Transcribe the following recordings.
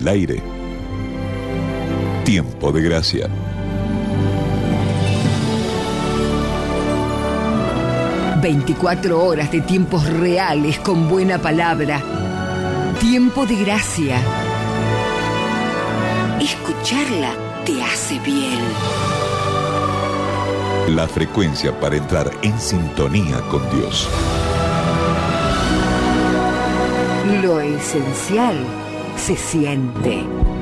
el aire. Tiempo de Gracia. ...24 horas de tiempos reales con buena palabra. Tiempo de Gracia. Escucharla te hace bien. La frecuencia para entrar en sintonía con Dios. Lo esencial se siente.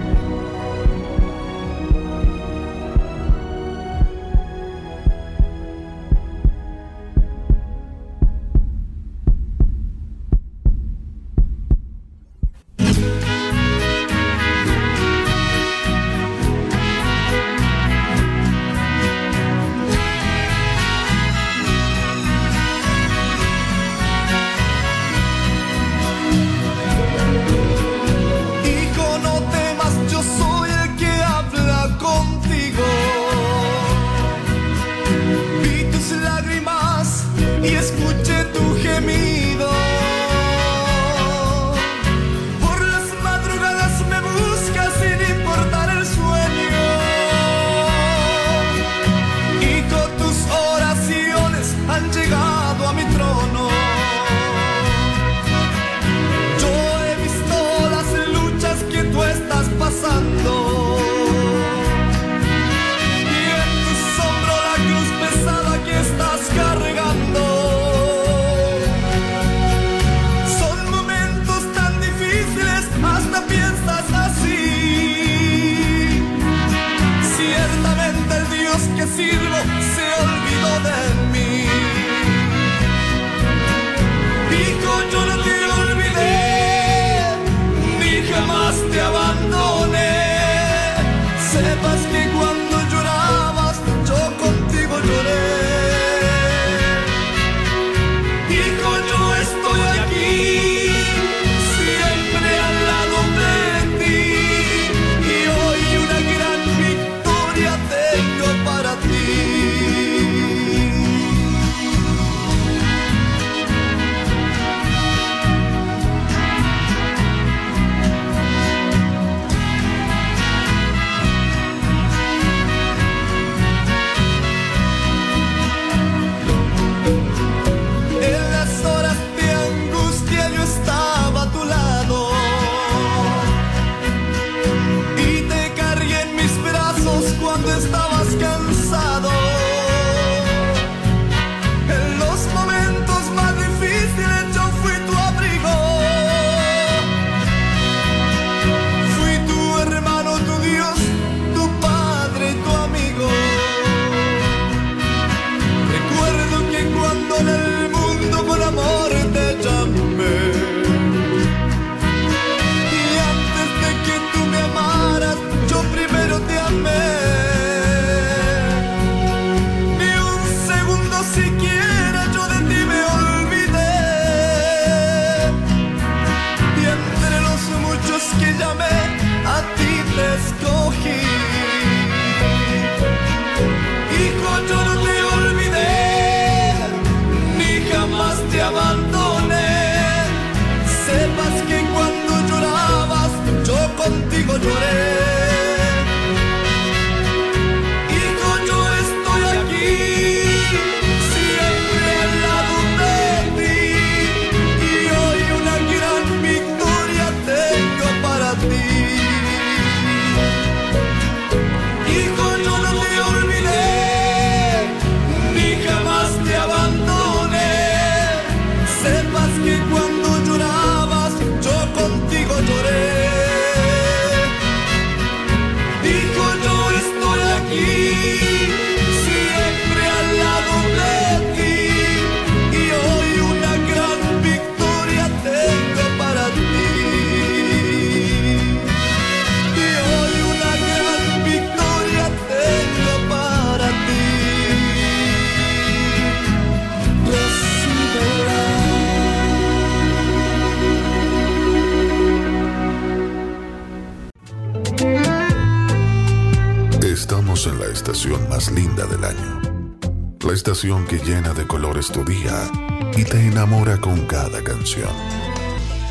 En la estación más linda del año, la estación que llena de colores tu día y te enamora con cada canción.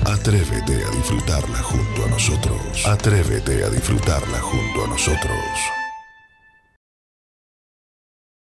Atrévete a disfrutarla junto a nosotros. Atrévete a disfrutarla junto a nosotros.